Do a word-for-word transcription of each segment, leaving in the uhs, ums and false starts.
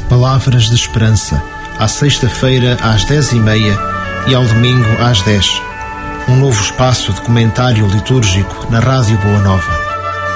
Palavras de Esperança, à sexta-feira às dez e meia e ao domingo às dez. Um novo espaço de comentário litúrgico na Rádio Boa Nova.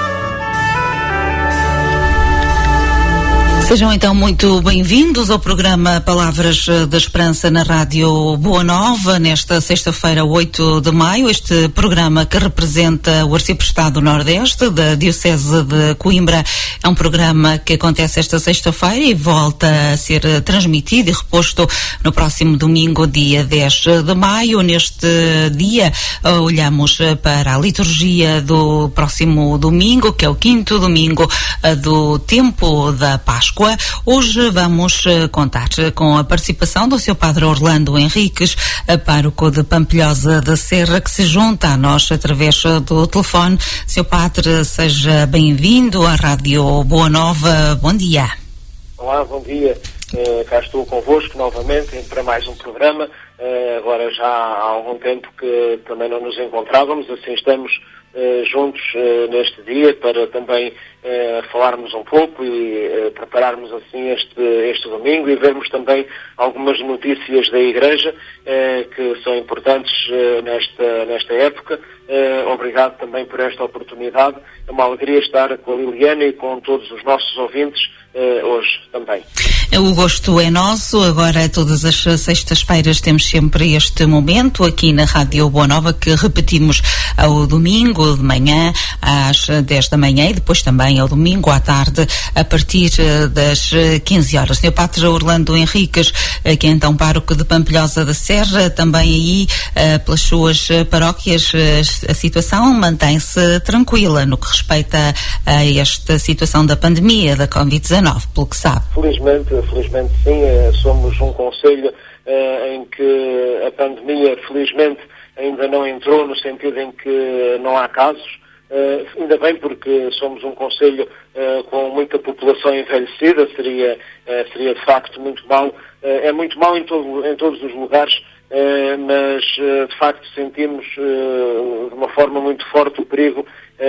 Sejam então muito bem-vindos ao programa Palavras da Esperança na Rádio Boa Nova, nesta sexta-feira, oito de maio, este programa que representa o Arciprestado Nordeste da Diocese de Coimbra. É um programa que acontece esta sexta-feira e volta a ser transmitido e reposto no próximo domingo, dia dez de maio. Neste dia, olhamos para a liturgia do próximo domingo, que é o quinto domingo do tempo da Páscoa. Hoje vamos contar com a participação do seu Padre Orlando Henriques, pároco de Pampilhosa da Serra, que se junta a nós através do telefone. Seu Padre, seja bem-vindo à Rádio Boa Nova. Bom dia. Olá, bom dia. Uh, cá estou convosco novamente para mais um programa. Uh, agora já há algum tempo que também não nos encontrávamos, assim estamos uh, juntos uh, neste dia para também uh, falarmos um pouco e uh, prepararmos assim este, este domingo e vermos também algumas notícias da Igreja uh, que são importantes uh, nesta, nesta época. Uh, obrigado também por esta oportunidade. É uma alegria estar com a Liliana e com todos os nossos ouvintes uh, hoje também. O gosto é nosso. Agora, todas as sextas-feiras temos sempre este momento aqui na Rádio Boa Nova, que repetimos ao domingo de manhã às dez da manhã e depois também ao domingo à tarde a partir das quinze horas. senhor Padre Orlando Henriques, que é então pároco de Pampilhosa da Serra, também aí pelas suas paróquias a situação mantém-se tranquila no que respeita a esta situação da pandemia da covid dezanove, pelo que sabe. Felizmente, felizmente sim, somos um concelho uh, em que a pandemia, felizmente, ainda não entrou no sentido em que não há casos. Uh, ainda bem, porque somos um concelho uh, com muita população envelhecida, seria, uh, seria de facto muito mau. Uh, é muito mau em, todo, em todos os lugares, uh, mas uh, de facto sentimos uh, de uma forma muito forte o perigo.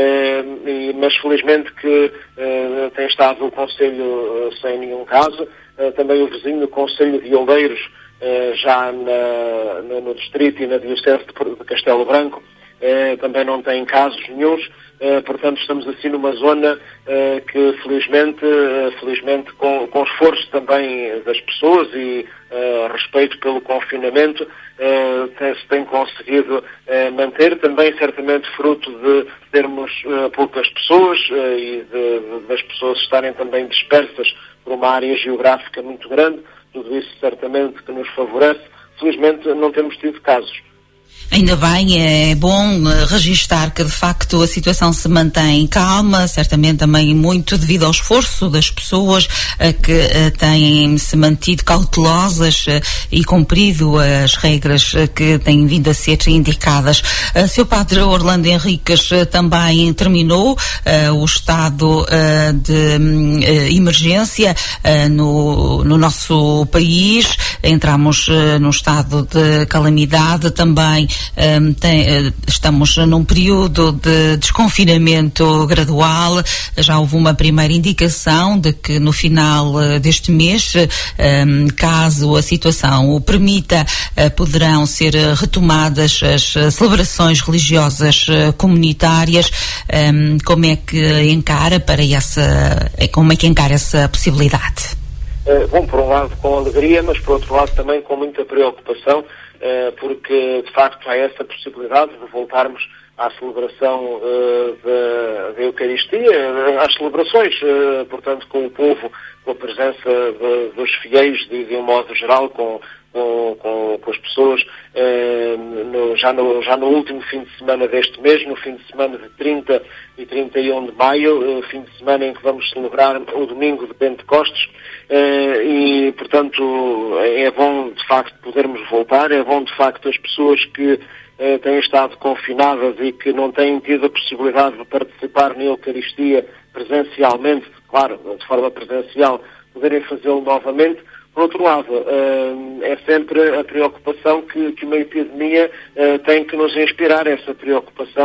Uh, e, mas felizmente que uh, tem estado o concelho uh, sem nenhum caso. Uh, também o vizinho concelho de Oleiros, uh, já na, no, no distrito e na diocese de, de Castelo Branco, uh, também não tem casos nenhuns. Uh, portanto estamos assim numa zona uh, que felizmente, uh, felizmente com, com esforço também das pessoas e uh, respeito pelo confinamento, uh, tem, se tem conseguido uh, manter, também certamente fruto de termos uh, poucas pessoas uh, e de, de, das pessoas estarem também dispersas por uma área geográfica muito grande. Tudo isso certamente que nos favorece. Felizmente não temos tido casos. Ainda bem, é bom uh, registar que de facto a situação se mantém calma, certamente também muito devido ao esforço das pessoas uh, que uh, têm se mantido cautelosas uh, e cumprido as regras uh, que têm vindo a ser indicadas. Uh, seu Padre Orlando Henriques uh, também terminou uh, o estado uh, de uh, emergência uh, no, no nosso país. Entramos uh, num estado de calamidade também. Um, tem, uh, estamos num período de desconfinamento gradual. Já houve uma primeira indicação de que no final uh, deste mês, um, caso a situação o permita, uh, poderão ser uh, retomadas as uh, celebrações religiosas uh, comunitárias. Um, como é que encara para essa, como é que encara essa possibilidade? Uh, bom, por um lado com alegria, mas por outro lado também com muita preocupação, uh, porque de facto há essa possibilidade de voltarmos à celebração uh, da, da Eucaristia, às celebrações, uh, portanto com o povo, com a presença de, dos fiéis de, de um modo geral, com, com, com, com as pessoas, uh, no, já, no, já no último fim de semana deste mês, no fim de semana de trinta e trinta e um de maio, uh, fim de semana em que vamos celebrar o domingo de Pentecostes, uh, e portanto é bom de facto podermos voltar, é bom de facto as pessoas que Uh, têm estado confinadas e que não têm tido a possibilidade de participar na Eucaristia presencialmente, claro, de forma presencial, poderem fazê-lo novamente. Por outro lado, uh, é sempre a preocupação que, que uma epidemia uh, tem que nos inspirar, essa preocupação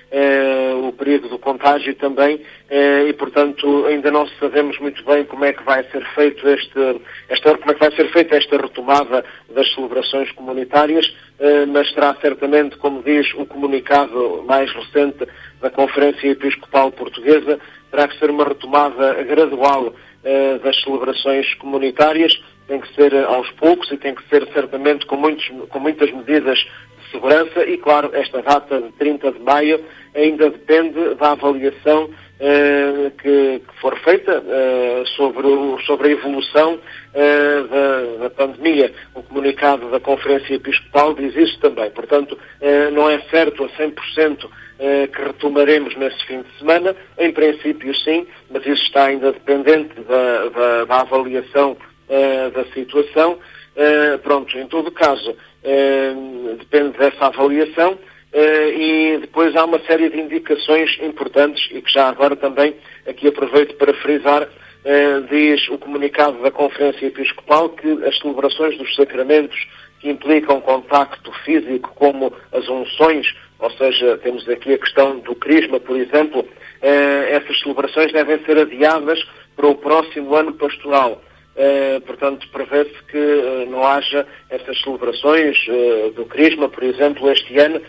eh, o perigo do contágio também, eh, e portanto ainda não sabemos muito bem como é que vai ser feito este, esta, como é que vai ser feita esta retomada das celebrações comunitárias, eh, mas será certamente, como diz o comunicado mais recente da Conferência Episcopal Portuguesa, terá que ser uma retomada gradual eh, das celebrações comunitárias, tem que ser aos poucos e tem que ser certamente com, muitos, com muitas medidas de segurança e, claro, esta data de trinta de maio ainda depende da avaliação eh, que, que for feita eh, sobre, o, sobre a evolução eh, da, da pandemia. O comunicado da Conferência Episcopal diz isso também. Portanto, eh, não é certo a cem por cento eh, que retomaremos nesse fim de semana. Em princípio, sim, mas isso está ainda dependente da, da, da avaliação Uh, da situação. Uh, pronto, em todo caso, uh, depende dessa avaliação uh, e depois há uma série de indicações importantes e que já agora também aqui aproveito para frisar, uh, diz o comunicado da Conferência Episcopal que as celebrações dos sacramentos que implicam contacto físico, como as unções, ou seja, temos aqui a questão do crisma, por exemplo, uh, essas celebrações devem ser adiadas para o próximo ano pastoral. Uh, portanto, prevê-se que uh, não haja essas celebrações uh, do Crisma, por exemplo, este ano.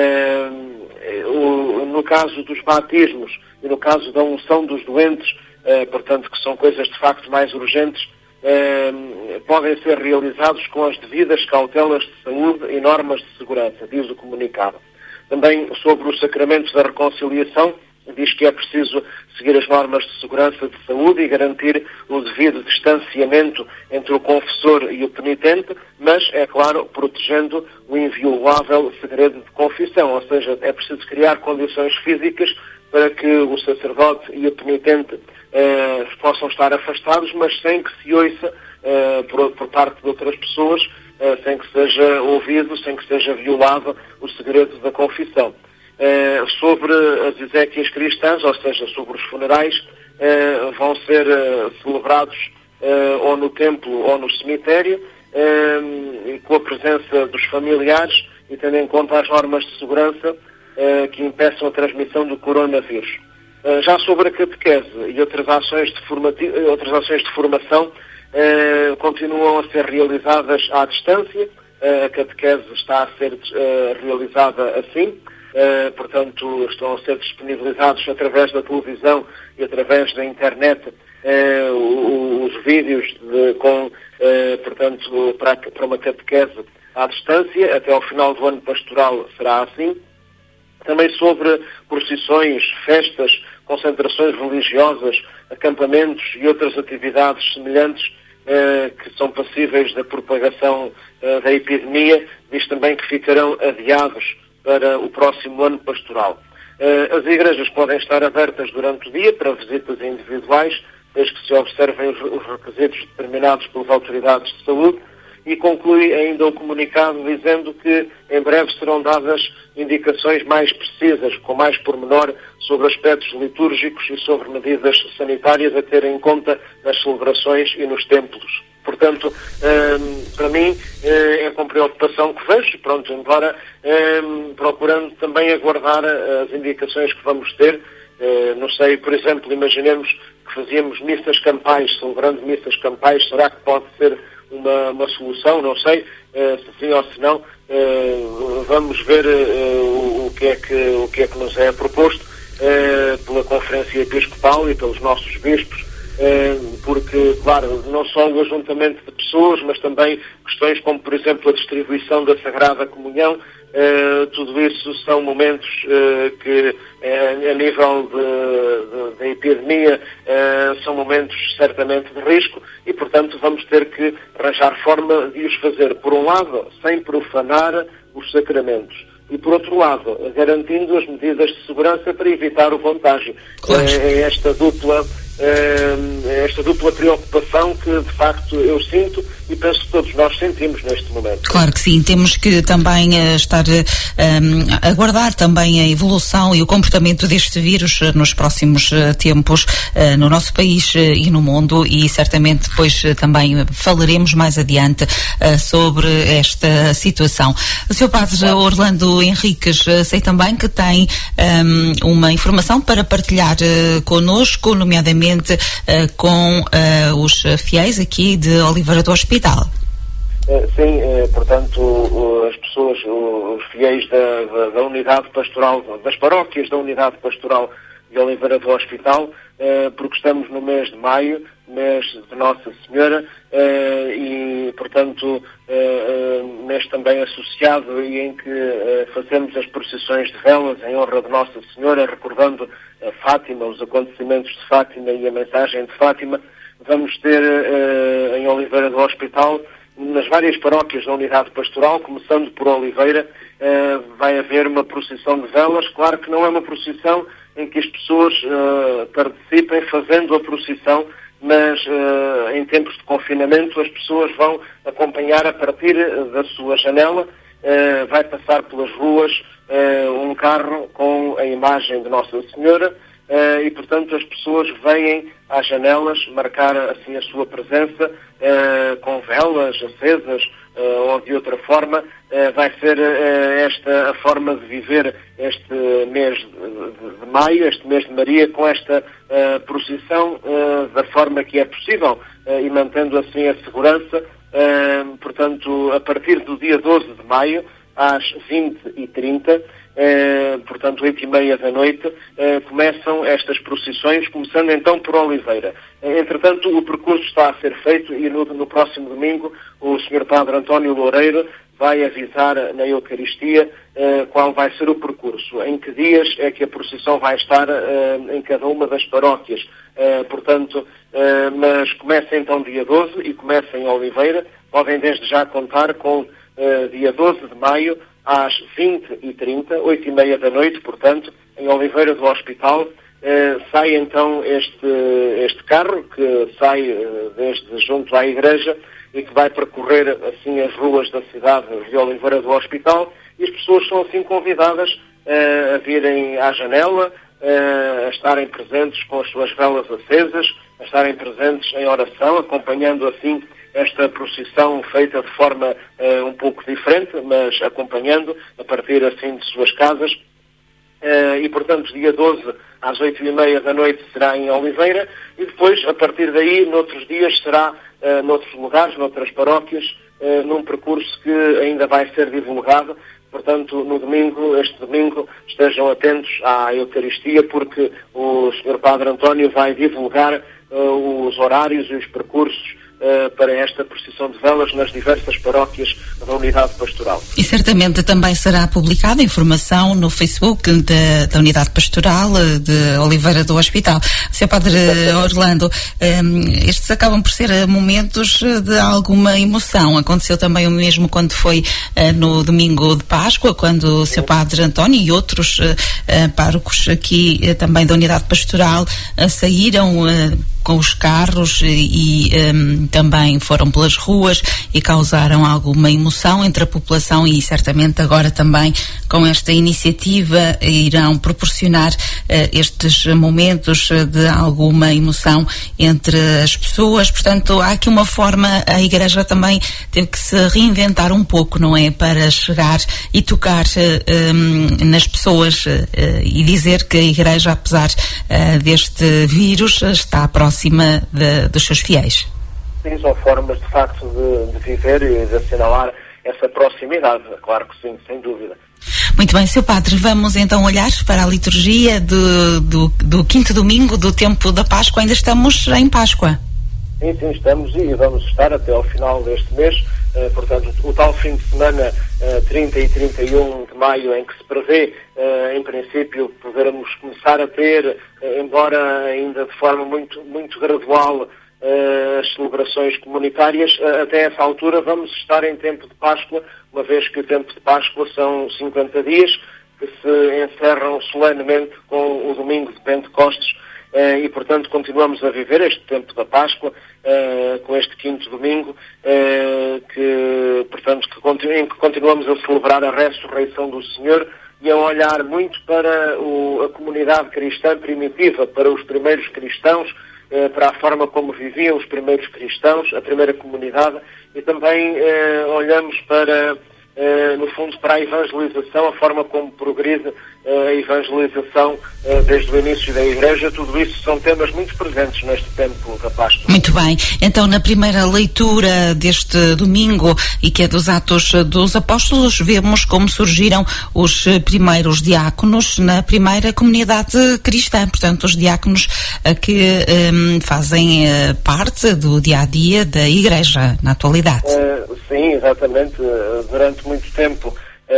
Uh, o, no caso dos batismos e no caso da unção dos doentes, uh, portanto, que são coisas de facto mais urgentes, uh, podem ser realizados com as devidas cautelas de saúde e normas de segurança, diz o comunicado. Também sobre os sacramentos da reconciliação, diz que é preciso seguir as normas de segurança de saúde e garantir o devido distanciamento entre o confessor e o penitente, mas, é claro, protegendo o inviolável segredo de confissão, ou seja, é preciso criar condições físicas para que o sacerdote e o penitente eh, possam estar afastados, mas sem que se ouça eh, por, por parte de outras pessoas, eh, sem que seja ouvido, sem que seja violado o segredo da confissão. Uh, sobre as exéquias cristãs, ou seja, sobre os funerais, uh, vão ser uh, celebrados uh, ou no templo ou no cemitério, uh, com a presença dos familiares e tendo em conta as normas de segurança uh, que impeçam a transmissão do coronavírus. Uh, já sobre a catequese e outras ações de, formati- outras ações de formação uh, continuam a ser realizadas à distância. Uh, a catequese está a ser uh, realizada assim. Uh, portanto, estão a ser disponibilizados através da televisão e através da internet uh, os vídeos de, com, uh, portanto, para, para uma catequese à distância. Até ao final do ano pastoral será assim. Também sobre procissões, festas, concentrações religiosas, acampamentos e outras atividades semelhantes uh, que são passíveis da propagação uh, da epidemia, diz também que ficarão adiados para o próximo ano pastoral. As igrejas podem estar abertas durante o dia para visitas individuais, desde que se observem os requisitos determinados pelas autoridades de saúde, e conclui ainda o comunicado dizendo que em breve serão dadas indicações mais precisas, com mais pormenor, sobre aspectos litúrgicos e sobre medidas sanitárias a ter em conta nas celebrações e nos templos. Portanto, um, para mim, uh, é com preocupação que vejo, pronto, embora um, procurando também aguardar as indicações que vamos ter. Uh, não sei, por exemplo, imaginemos que fazíamos missas campais, celebrando missas campais, será que pode ser uma, uma solução? Não sei, uh, se sim ou se não. Uh, vamos ver uh, o, o, que é que, o que é que nos é proposto uh, pela Conferência Episcopal e pelos nossos bispos. Porque, claro, não só o ajuntamento de pessoas, mas também questões como, por exemplo, a distribuição da Sagrada Comunhão, eh, tudo isso são momentos eh, que, eh, a nível da epidemia, eh, são momentos certamente de risco e, portanto, vamos ter que arranjar forma de os fazer, por um lado, sem profanar os sacramentos, e, por outro lado, garantindo as medidas de segurança para evitar o contágio. Claro. É esta dupla, uh, esta dupla preocupação que de facto eu sinto e penso que todos nós sentimos neste momento. Claro que sim, temos que também uh, estar um, a aguardar também a evolução e o comportamento deste vírus uh, nos próximos uh, tempos uh, no nosso país uh, e no mundo, e certamente depois uh, também falaremos mais adiante uh, sobre esta situação. O senhor Padre Orlando Henriques, uh, sei também que tem um, uma informação para partilhar uh, connosco, nomeadamente uh, com uh, os fiéis aqui de Oliveira do Hospital. Sim, portanto, as pessoas, os fiéis da, da, da unidade pastoral, das paróquias da unidade pastoral de Oliveira do Hospital, porque estamos no mês de maio, mês de Nossa Senhora, e, portanto, mês também associado e em que fazemos as procissões de velas em honra de Nossa Senhora, recordando a Fátima, os acontecimentos de Fátima e a mensagem de Fátima. Vamos ter uh, em Oliveira do Hospital, nas várias paróquias da unidade pastoral, começando por Oliveira, uh, vai haver uma procissão de velas. Claro que não é uma procissão em que as pessoas uh, participem fazendo a procissão, mas uh, em tempos de confinamento as pessoas vão acompanhar a partir da sua janela. Uh, vai passar pelas ruas uh, um carro com a imagem de Nossa Senhora, Uh, e, portanto, as pessoas vêm às janelas marcar assim a sua presença uh, com velas acesas uh, ou de outra forma. Uh, vai ser uh, esta a forma de viver este mês de, de, de maio, este mês de Maria, com esta uh, procissão uh, da forma que é possível uh, e mantendo assim a segurança. Uh, portanto, a partir do dia doze de maio, às vinte e trinta, Eh, portanto, oito e meia da noite, eh, começam estas procissões, começando então por Oliveira. Eh, entretanto, o percurso está a ser feito e no, no próximo domingo o senhor Padre António Loureiro vai avisar na Eucaristia eh, qual vai ser o percurso, em que dias é que a procissão vai estar eh, em cada uma das paróquias. Eh, portanto, eh, mas começa então dia doze e começa em Oliveira. Podem desde já contar com eh, dia doze de maio, às vinte e trinta, oito e meia da noite, portanto, em Oliveira do Hospital, eh, sai então este, este carro, que sai eh, desde junto à igreja e que vai percorrer assim as ruas da cidade de Oliveira do Hospital, e as pessoas são assim convidadas eh, a virem à janela, eh, a estarem presentes com as suas velas acesas, a estarem presentes em oração, acompanhando assim esta procissão feita de forma uh, um pouco diferente, mas acompanhando a partir assim de suas casas. Uh, e, portanto, dia doze às oito e meia da noite será em Oliveira, e depois, a partir daí, noutros dias, será uh, noutros lugares, noutras paróquias, uh, num percurso que ainda vai ser divulgado. Portanto, no domingo, este domingo, estejam atentos à Eucaristia, porque o senhor Padre António vai divulgar uh, os horários e os percursos Uh, para esta procissão de velas nas diversas paróquias da unidade pastoral. E certamente também será publicada informação no Facebook da, da unidade pastoral de Oliveira do Hospital. senhor Padre Orlando, um, estes acabam por ser momentos de alguma emoção. Aconteceu também o mesmo quando foi uh, no domingo de Páscoa, quando o senhor Padre António e outros uh, uh, párocos aqui uh, também da unidade pastoral uh, saíram uh, com os carros e, e um, também foram pelas ruas e causaram alguma emoção entre a população, e certamente agora também com esta iniciativa irão proporcionar uh, estes momentos de alguma emoção entre as pessoas. Portanto, há aqui uma forma, a Igreja também teve que se reinventar um pouco, não é? Para chegar e tocar uh, um, nas pessoas uh, e dizer que a Igreja, apesar uh, deste vírus, está próxima acima de, dos seus fiéis. Sim, são formas de facto de, de viver e de assinalar essa proximidade, claro que sim, sem dúvida. Muito bem, senhor Padre, vamos então olhar para a liturgia do, do, do quinto domingo do tempo da Páscoa. Ainda estamos em Páscoa. Sim, sim, estamos e vamos estar até ao final deste mês. Uh, portanto, o tal fim de semana uh, trinta e trinta e um de maio, em que se prevê, uh, em princípio, podermos começar a ter, uh, embora ainda de forma muito, muito gradual, uh, as celebrações comunitárias. Uh, até essa altura vamos estar em tempo de Páscoa, uma vez que o tempo de Páscoa são cinquenta dias, que se encerram solenemente com o domingo de Pentecostes. uh, e, portanto, continuamos a viver este tempo da Páscoa, uh, com este quinto domingo, uh, que, portanto, que continu- em que continuamos a celebrar a ressurreição do Senhor e a olhar muito para o, a comunidade cristã primitiva, para os primeiros cristãos, uh, para a forma como viviam os primeiros cristãos, a primeira comunidade, e também uh, olhamos para... Uh, no fundo, para a evangelização, a forma como progride uh, a evangelização uh, desde o início da Igreja. Tudo isso são temas muito presentes neste tempo da Páscoa. Muito bem. Então, na primeira leitura deste domingo, e que é dos Atos dos Apóstolos, vemos como surgiram os primeiros diáconos na primeira comunidade cristã. Portanto, os diáconos uh, que um, fazem uh, parte do dia-a-dia da Igreja, na atualidade. Uh, sim, exatamente. Uh, durante muito tempo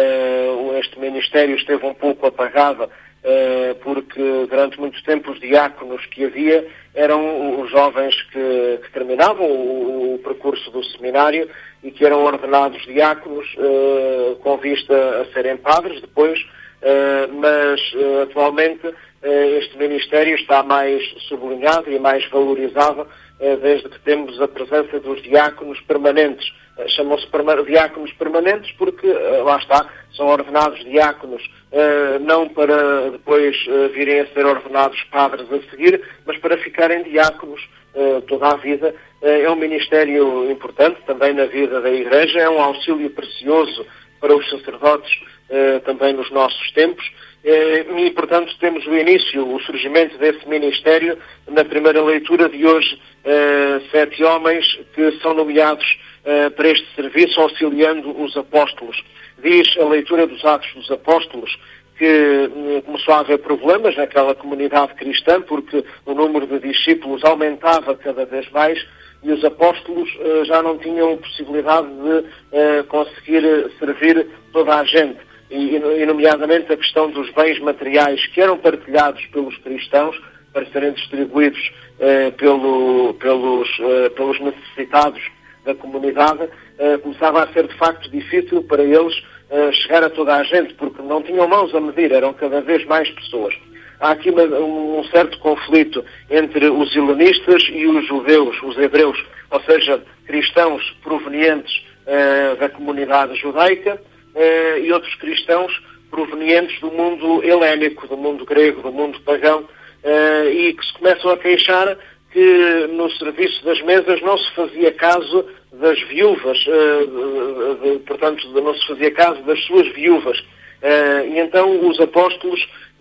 uh, este ministério esteve um pouco apagado, uh, porque durante muito tempo os diáconos que havia eram os jovens que, que terminavam o, o percurso do seminário e que eram ordenados diáconos uh, com vista a serem padres depois, uh, mas uh, atualmente uh, este ministério está mais sublinhado e mais valorizado uh, desde que temos a presença dos diáconos permanentes. Chamam-se diáconos permanentes porque, uh, lá está, são ordenados diáconos, uh, não para depois uh, virem a ser ordenados padres a seguir, mas para ficarem diáconos uh, toda a vida. Uh, é um ministério importante também na vida da Igreja, é um auxílio precioso para os sacerdotes uh, também nos nossos tempos. Uh, e, portanto, temos o início, o surgimento desse ministério na primeira leitura de hoje, uh, sete homens que são nomeados Uh, para este serviço, auxiliando os apóstolos. Diz a leitura dos Atos dos Apóstolos que uh, começou a haver problemas naquela comunidade cristã, porque o número de discípulos aumentava cada vez mais e os apóstolos uh, já não tinham possibilidade de uh, conseguir servir toda a gente. E, e, nomeadamente, a questão dos bens materiais que eram partilhados pelos cristãos para serem distribuídos uh, pelo, pelos, uh, pelos necessitados da comunidade, uh, começava a ser de facto difícil para eles uh, chegar a toda a gente, porque não tinham mãos a medir, eram cada vez mais pessoas. Há aqui uma, um certo conflito entre os helenistas e os judeus, os hebreus, ou seja, cristãos provenientes uh, da comunidade judaica uh, e outros cristãos provenientes do mundo helénico, do mundo grego, do mundo pagão, uh, e que se começam a queixar que no serviço das mesas não se fazia caso das viúvas, uh, de, de, portanto, não se fazia caso das suas viúvas. Uh, e então os apóstolos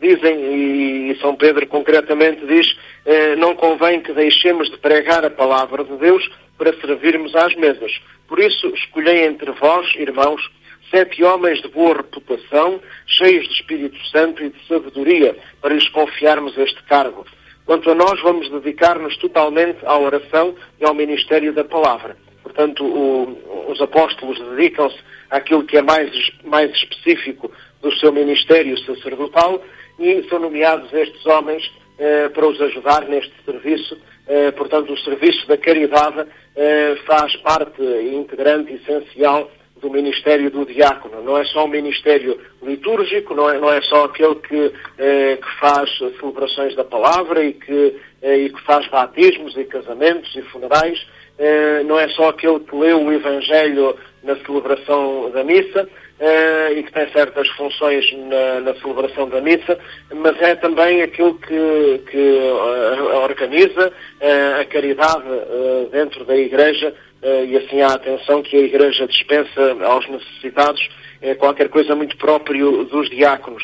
dizem, e São Pedro concretamente diz, uh, não convém que deixemos de pregar a palavra de Deus para servirmos às mesas. Por isso, escolhei entre vós, irmãos, sete homens de boa reputação, cheios de Espírito Santo e de sabedoria, para lhes confiarmos este cargo. Quanto a nós, vamos dedicar-nos totalmente à oração e ao ministério da palavra. Portanto, o, os apóstolos dedicam-se àquilo que é mais, mais específico do seu ministério sacerdotal e são nomeados estes homens eh, para os ajudar neste serviço. Eh, portanto, o serviço da caridade eh, faz parte integrante e essencial do ministério do diácono. Não é só um ministério litúrgico, não é, não é só aquele que, eh, que faz celebrações da palavra e que, eh, e que faz batismos e casamentos e funerais, eh, não é só aquele que lê o Evangelho na celebração da missa eh, e que tem certas funções na, na celebração da missa, mas é também aquele que, que uh, organiza uh, a caridade uh, dentro da Igreja. Uh, e assim há atenção que a Igreja dispensa aos necessitados uh, qualquer coisa muito próprio dos diáconos.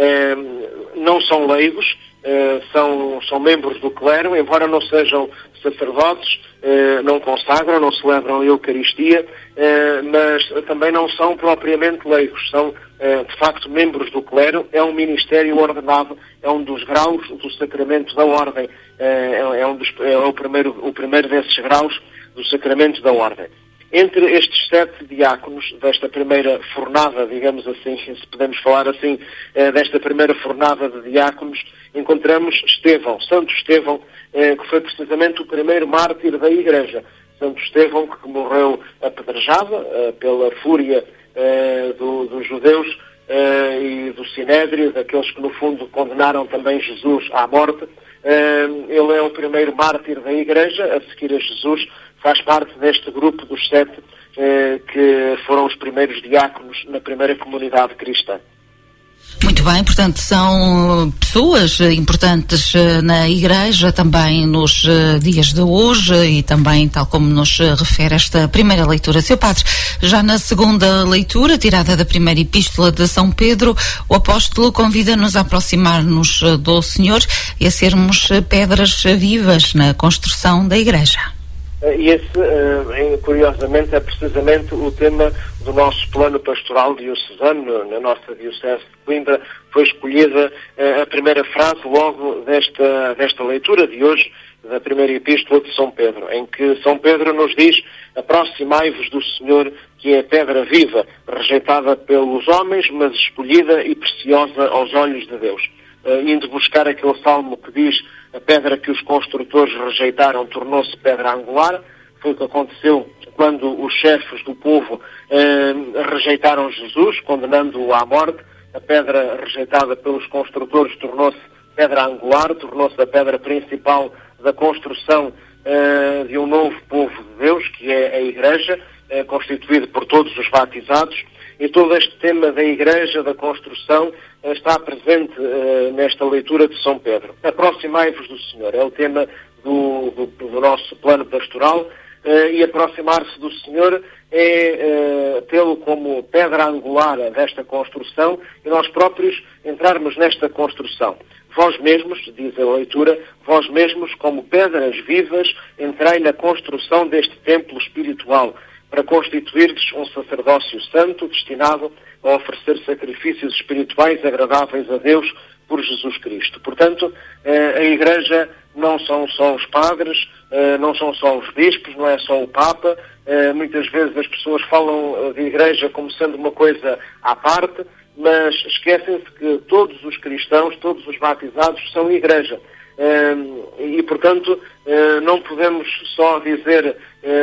Uh, não são leigos, uh, são, são membros do clero, embora não sejam sacerdotes, uh, não consagram, não celebram a Eucaristia, uh, mas também não são propriamente leigos, são uh, de facto membros do clero. É um ministério ordenado, é um dos graus do sacramento da ordem, uh, é, é, um dos, é o, primeiro, o primeiro desses graus do sacramento da ordem. Entre estes sete diáconos desta primeira fornada, digamos assim, se podemos falar assim, desta primeira fornada de diáconos, encontramos Estevão, Santo Estevão, que foi precisamente o primeiro mártir da Igreja. Santo Estevão, que morreu apedrejado pela fúria do, dos judeus e do Sinédrio, daqueles que no fundo condenaram também Jesus à morte. Ele é o primeiro mártir da Igreja, a seguir a Jesus, faz parte deste grupo dos sete que foram os primeiros diáconos na primeira comunidade cristã. Muito bem, portanto, são pessoas importantes na Igreja, também nos dias de hoje e também, tal como nos refere esta primeira leitura. Seu Padre, já na segunda leitura, tirada da primeira epístola de São Pedro, o apóstolo convida-nos a aproximar-nos do Senhor e a sermos pedras vivas na construção da Igreja. E esse, curiosamente, é precisamente o tema do nosso plano pastoral diocesano. Na nossa diocese de Coimbra foi escolhida a primeira frase logo desta, desta leitura de hoje, da primeira epístola de São Pedro, em que São Pedro nos diz: aproximai-vos do Senhor, que é pedra viva, rejeitada pelos homens, mas escolhida e preciosa aos olhos de Deus. Uh, indo buscar aquele salmo que diz: a pedra que os construtores rejeitaram tornou-se pedra angular. Foi o que aconteceu quando os chefes do povo uh, rejeitaram Jesus, condenando-o à morte. A pedra rejeitada pelos construtores tornou-se pedra angular, tornou-se a pedra principal da construção uh, de um novo povo de Deus, que é a Igreja, uh, constituído por todos os batizados. E todo este tema da Igreja, da construção, está presente uh, nesta leitura de São Pedro. Aproximai-vos do Senhor, é o tema do, do, do nosso plano pastoral, uh, e aproximar-se do Senhor é uh, tê-lo como pedra angular desta construção e nós próprios entrarmos nesta construção. Vós mesmos, diz a leitura, vós mesmos como pedras vivas entrai na construção deste templo espiritual, para constituir-vos um sacerdócio santo, destinado a oferecer sacrifícios espirituais agradáveis a Deus por Jesus Cristo. Portanto, a Igreja não são só os padres, não são só os bispos, não é só o Papa. Muitas vezes as pessoas falam de Igreja como sendo uma coisa à parte, mas esquecem-se que todos os cristãos, todos os batizados são Igreja. E, portanto, não podemos só dizer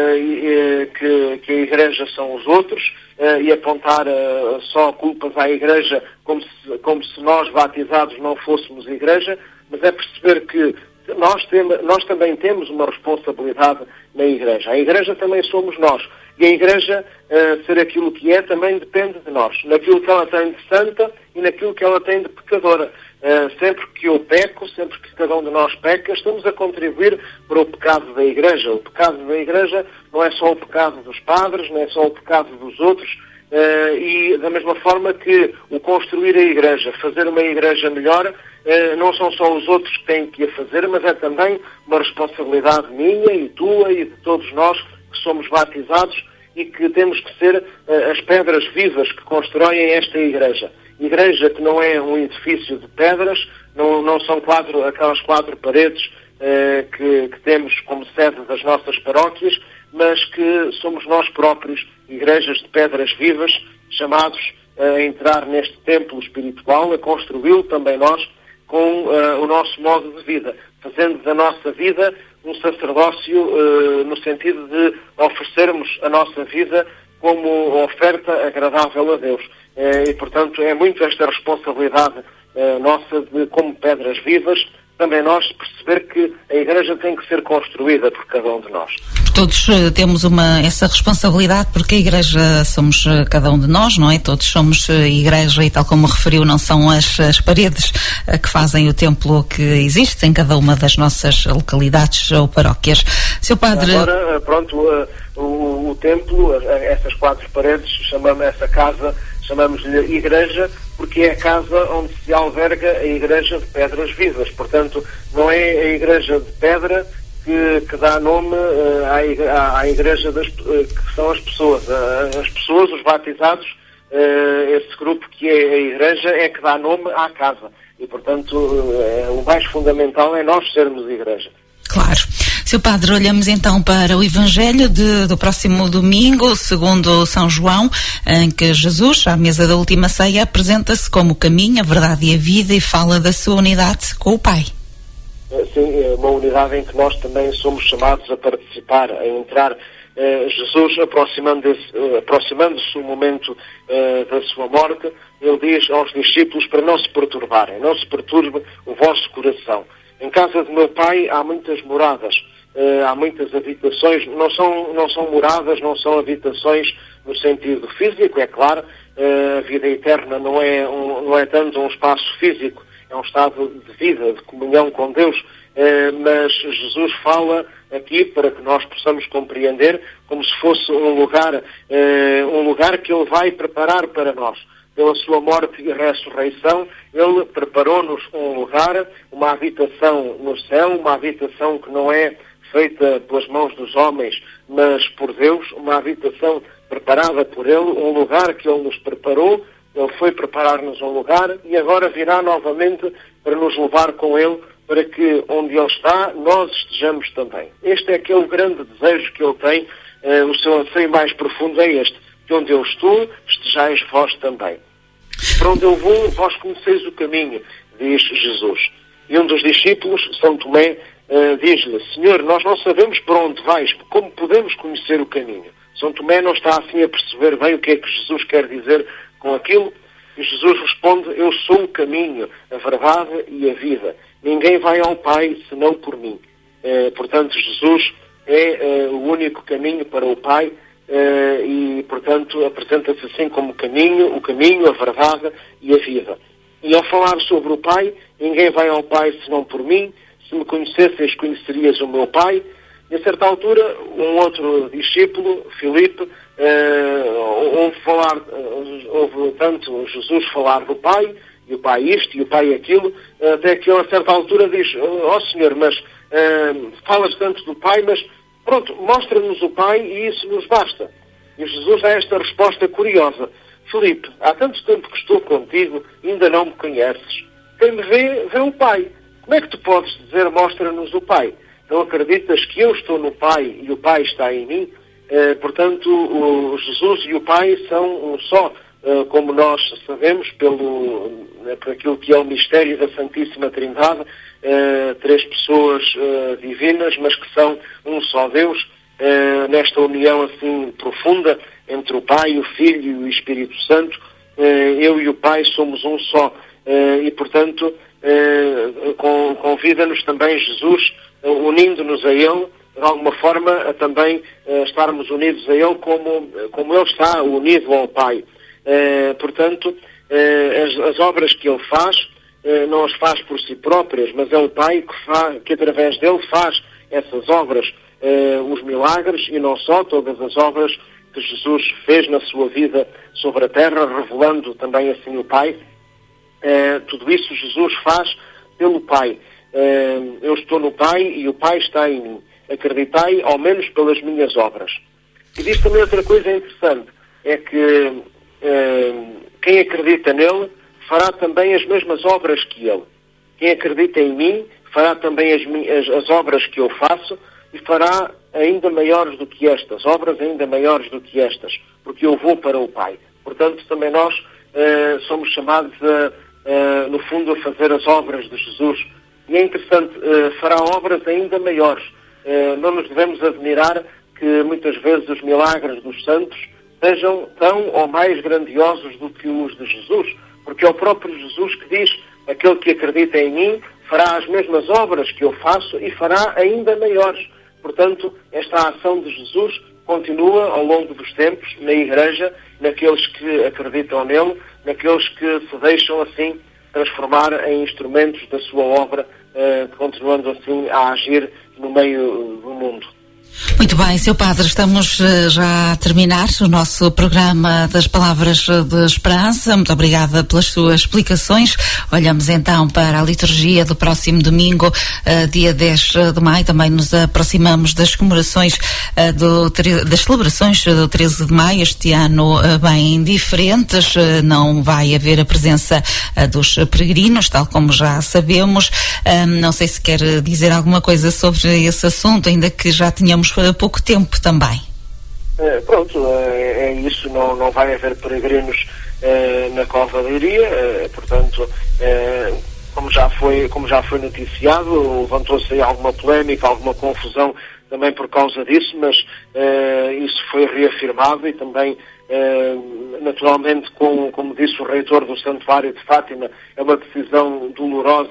que, que a Igreja são os outros e apontar só culpas à Igreja como se, como se nós, batizados, não fôssemos Igreja, mas é perceber que nós, tem, nós também temos uma responsabilidade na Igreja. A Igreja também somos nós. E a Igreja, uh, ser aquilo que é, também depende de nós. Naquilo que ela tem de santa e naquilo que ela tem de pecadora. Uh, sempre que eu peco, sempre que cada um de nós peca, estamos a contribuir para o pecado da Igreja. O pecado da Igreja não é só o pecado dos padres, não é só o pecado dos outros. Uh, e da mesma forma que o construir a Igreja, fazer uma Igreja melhor, uh, não são só os outros que têm que a fazer, mas é também uma responsabilidade minha e tua e de todos nós que somos batizados e que temos que ser uh, as pedras vivas que constroem esta Igreja. Igreja que não é um edifício de pedras, não, não são quatro, aquelas quatro paredes uh, que, que temos como sede das nossas paróquias, mas que somos nós próprios, igrejas de pedras vivas, chamados a entrar neste templo espiritual, a construí-lo também nós, com uh, o nosso modo de vida, fazendo da nossa vida um sacerdócio uh, no sentido de oferecermos a nossa vida como oferta agradável a Deus. Uh, e, portanto, é muito esta responsabilidade uh, nossa de, como pedras vivas, também nós perceber que a Igreja tem que ser construída por cada um de nós. Todos uh, temos uma, essa responsabilidade, porque a Igreja somos uh, cada um de nós, não é? Todos somos uh, Igreja e, tal como referiu, não são as, as paredes uh, que fazem o templo que existe em cada uma das nossas localidades ou paróquias. Seu Padre... Agora, pronto, uh, o, o templo, uh, essas quatro paredes, chamamos essa casa, chamamos-lhe Igreja, porque é a casa onde se alberga a Igreja de Pedras Vivas. Portanto, não é a Igreja de Pedra que, que dá nome uh, à, à Igreja das, uh, que são as pessoas. Uh, as pessoas, os batizados, uh, esse grupo que é a Igreja, é que dá nome à casa. E, portanto, uh, o mais fundamental é nós sermos Igreja. Claro. Seu Padre, olhamos então para o Evangelho de, do próximo domingo, segundo São João, em que Jesus, à mesa da última ceia, apresenta-se como o caminho, a verdade e a vida e fala da sua unidade com o Pai. Sim, é uma unidade em que nós também somos chamados a participar, a entrar. Uh, Jesus, aproximando-se uh, aproximando o momento uh, da sua morte, ele diz aos discípulos para não se perturbarem, não se perturbe o vosso coração. Em casa de meu pai há muitas moradas, uh, há muitas habitações, não são, não são moradas, não são habitações no sentido físico, é claro, uh, a vida eterna não é, um, não é tanto um espaço físico, é um estado de vida, de comunhão com Deus, uh, mas Jesus fala aqui para que nós possamos compreender como se fosse um lugar, uh, um lugar que Ele vai preparar para nós. Pela sua morte e ressurreição, Ele preparou-nos um lugar, uma habitação no céu, uma habitação que não é feita pelas mãos dos homens, mas por Deus, uma habitação preparada por Ele, um lugar que Ele nos preparou. Ele foi preparar-nos um lugar e agora virá novamente para nos levar com Ele, para que onde Ele está, nós estejamos também. Este é aquele grande desejo que Ele tem, eh, o seu anseio mais profundo é este, que onde eu estou, estejais vós também. Para onde eu vou, vós conheceis o caminho, diz Jesus. E um dos discípulos, São Tomé, uh, diz-lhe, Senhor, nós não sabemos para onde vais, como podemos conhecer o caminho? São Tomé não está assim a perceber bem o que é que Jesus quer dizer com aquilo. E Jesus responde, eu sou o caminho, a verdade e a vida. Ninguém vai ao Pai senão por mim. Uh, portanto, Jesus é uh, o único caminho para o Pai. Uh, e, portanto, apresenta-se assim como o caminho, o caminho, a verdade e a vida. E ao falar sobre o Pai, ninguém vai ao Pai senão por mim, se me conhecesseis, conhecerias o meu Pai. E a certa altura, um outro discípulo, Filipe, uh, ouve, falar, uh, ouve tanto Jesus falar do Pai, e o Pai isto, e o Pai aquilo, até que ele a certa altura diz, ó oh, Senhor, mas uh, falas tanto do Pai, mas pronto, mostra-nos o Pai e isso nos basta. E Jesus dá esta resposta curiosa. Filipe, há tanto tempo que estou contigo e ainda não me conheces. Quem me vê, vê o Pai. Como é que tu podes dizer, mostra-nos o Pai? Não acreditas que eu estou no Pai e o Pai está em mim? Eh, portanto, o Jesus e o Pai são um só, eh, como nós sabemos, pelo, eh, por aquilo que é o mistério da Santíssima Trindade, eh, três pessoas eh, divinas, mas que são um só Deus, eh, nesta união assim profunda entre o Pai, o Filho e o Espírito Santo. Eh, eu e o Pai somos um só, eh, e portanto eh, convida-nos também Jesus, unindo-nos a Ele, de alguma forma, a também uh, estarmos unidos a Ele como, como Ele está unido ao Pai. Uh, portanto, uh, as, as obras que Ele faz, uh, não as faz por si próprias, mas é o Pai que, faz, que através dele faz essas obras, uh, os milagres, e não só, todas as obras que Jesus fez na sua vida sobre a terra, revelando também assim o Pai. Uh, tudo isso Jesus faz pelo Pai. Uh, eu estou no Pai e o Pai está em mim. Acreditai, ao menos pelas minhas obras. E diz também outra coisa interessante, é que uh, quem acredita nele fará também as mesmas obras que ele. Quem acredita em mim fará também as, as, as obras que eu faço e fará ainda maiores do que estas, obras ainda maiores do que estas, porque eu vou para o Pai. Portanto, também nós uh, somos chamados, a, uh, no fundo, a fazer as obras de Jesus. E é interessante, uh, fará obras ainda maiores. Uh, não nos devemos admirar que muitas vezes os milagres dos santos sejam tão ou mais grandiosos do que os de Jesus, porque é o próprio Jesus que diz, aquele que acredita em mim fará as mesmas obras que eu faço e fará ainda maiores. Portanto, esta ação de Jesus continua ao longo dos tempos na Igreja, naqueles que acreditam nele, naqueles que se deixam assim transformar em instrumentos da sua obra, Uh, continuando assim a agir no meio do mundo. Muito bem, seu Padre, estamos uh, já a terminar o nosso programa das Palavras de Esperança. Muito obrigada pelas suas explicações. Olhamos então para a liturgia do próximo domingo, uh, dia dez de maio. Também nos aproximamos das comemorações uh, do, das celebrações do treze de maio, este ano uh, bem diferentes. Uh, não vai haver a presença uh, dos peregrinos, tal como já sabemos. Uh, não sei se quer dizer alguma coisa sobre esse assunto, ainda que já tínhamos pouco tempo também. É, pronto, é, é isso, não, não vai haver peregrinos é, na Cova de Iria, é, portanto, é, como, já foi, como já foi noticiado, levantou-se aí alguma polémica, alguma confusão também por causa disso, mas é, isso foi reafirmado e também, é, naturalmente, com, como disse o reitor do Santuário de Fátima, é uma decisão dolorosa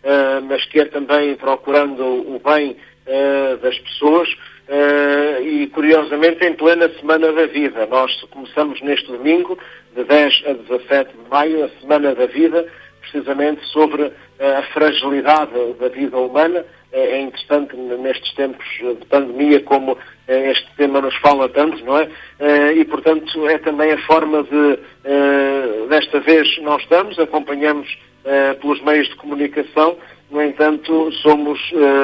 uh, mas que é também procurando o bem uh, das pessoas, uh, e curiosamente em plena Semana da Vida. Nós começamos neste domingo, de dez a dezassete de maio, a Semana da Vida, precisamente sobre uh, a fragilidade da vida humana. É interessante nestes tempos de pandemia como este tema nos fala tanto, não é? E, portanto, é também a forma de, desta vez, nós estamos, acompanhamos pelos meios de comunicação, no entanto, somos,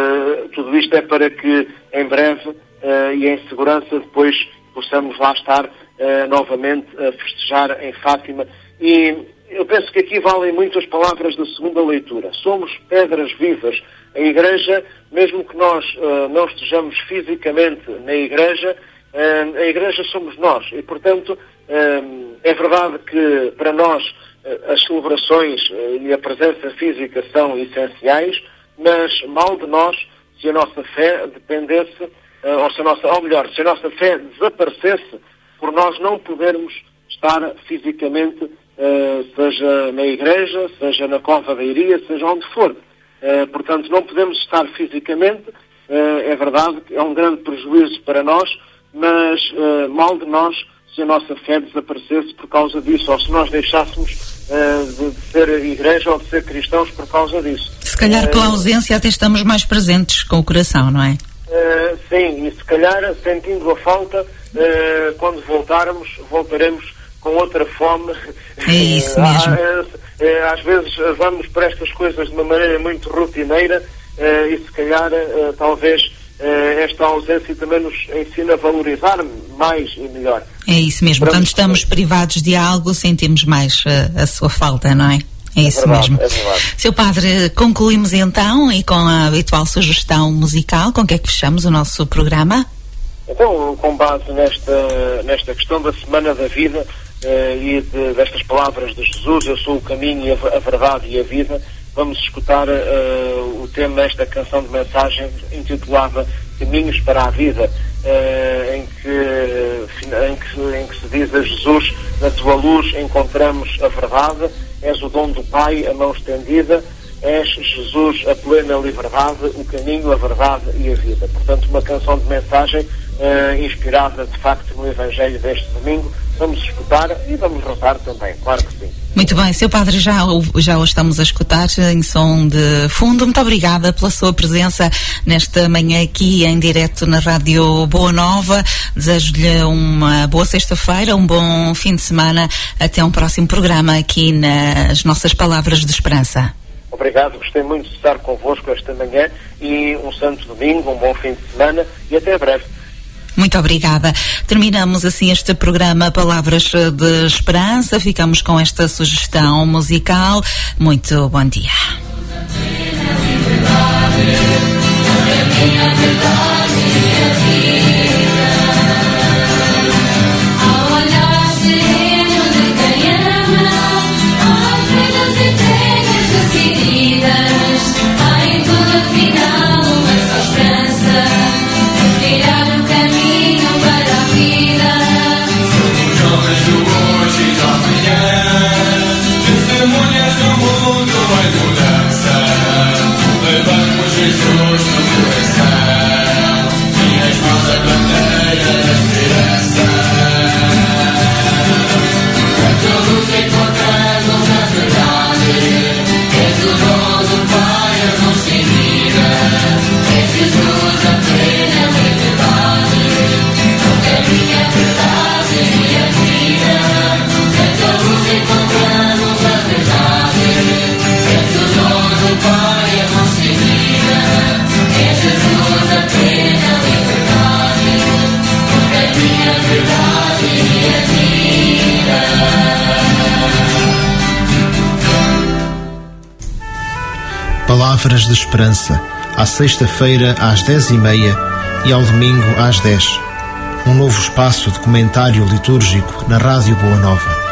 tudo isto é para que, em breve e em segurança, depois possamos lá estar novamente a festejar em Fátima. E eu penso que aqui valem muito as palavras da segunda leitura. Somos pedras vivas. A Igreja, mesmo que nós uh, não estejamos fisicamente na Igreja, uh, a Igreja somos nós. E, portanto, uh, é verdade que para nós uh, as celebrações uh, e a presença física são essenciais, mas mal de nós se a nossa fé dependesse, uh, ou, se a nossa, ou melhor, se a nossa fé desaparecesse por nós não podermos estar fisicamente, uh, seja na Igreja, seja na Cova da Iria, seja onde for. Uh, portanto, não podemos estar fisicamente, uh, é verdade que é um grande prejuízo para nós, mas uh, mal de nós se a nossa fé desaparecesse por causa disso, ou se nós deixássemos uh, de, de ser igreja ou de ser cristãos por causa disso. Se calhar pela ausência até estamos mais presentes com o coração, não é? Uh, sim, e se calhar sentindo a falta, uh, quando voltarmos, voltaremos com outra fome. É isso mesmo. Uh, às vezes vamos para estas coisas de uma maneira muito rotineira, uh, e se calhar uh, talvez uh, esta ausência também nos ensina a valorizar mais e melhor. É isso mesmo. Quando estamos privados de algo, sentimos mais uh, a sua falta, não é? É isso é verdade, mesmo. É verdade. Seu Padre, concluímos então e com a habitual sugestão musical, com que é que fechamos o nosso programa? Então, com base nesta, nesta questão da Semana da Vida, Uh, e de, destas palavras de Jesus, eu sou o caminho, a, a verdade e a vida, vamos escutar uh, o tema desta canção de mensagem intitulada Caminhos para a Vida, uh, em, que, em, que, em que se diz a Jesus: na tua luz encontramos a verdade, és o dom do Pai, a mão estendida, és Jesus a plena liberdade, o caminho, a verdade e a vida. Portanto, uma canção de mensagem uh, inspirada de facto no Evangelho deste domingo. Vamos escutar e vamos rezar também, claro que sim. Muito bem, seu Padre, já, já o estamos a escutar em som de fundo. Muito obrigada pela sua presença nesta manhã aqui em direto na Rádio Boa Nova. Desejo-lhe uma boa sexta-feira, um bom fim de semana. Até um próximo programa aqui nas nossas Palavras de Esperança. Obrigado, gostei muito de estar convosco esta manhã e um santo domingo, um bom fim de semana e até breve. Muito obrigada. Terminamos assim este programa Palavras de Esperança. Ficamos com esta sugestão musical. Muito bom dia. Palavras de Esperança, à sexta-feira às dez e meia e ao domingo às dez. Um novo espaço de comentário litúrgico na Rádio Boa Nova.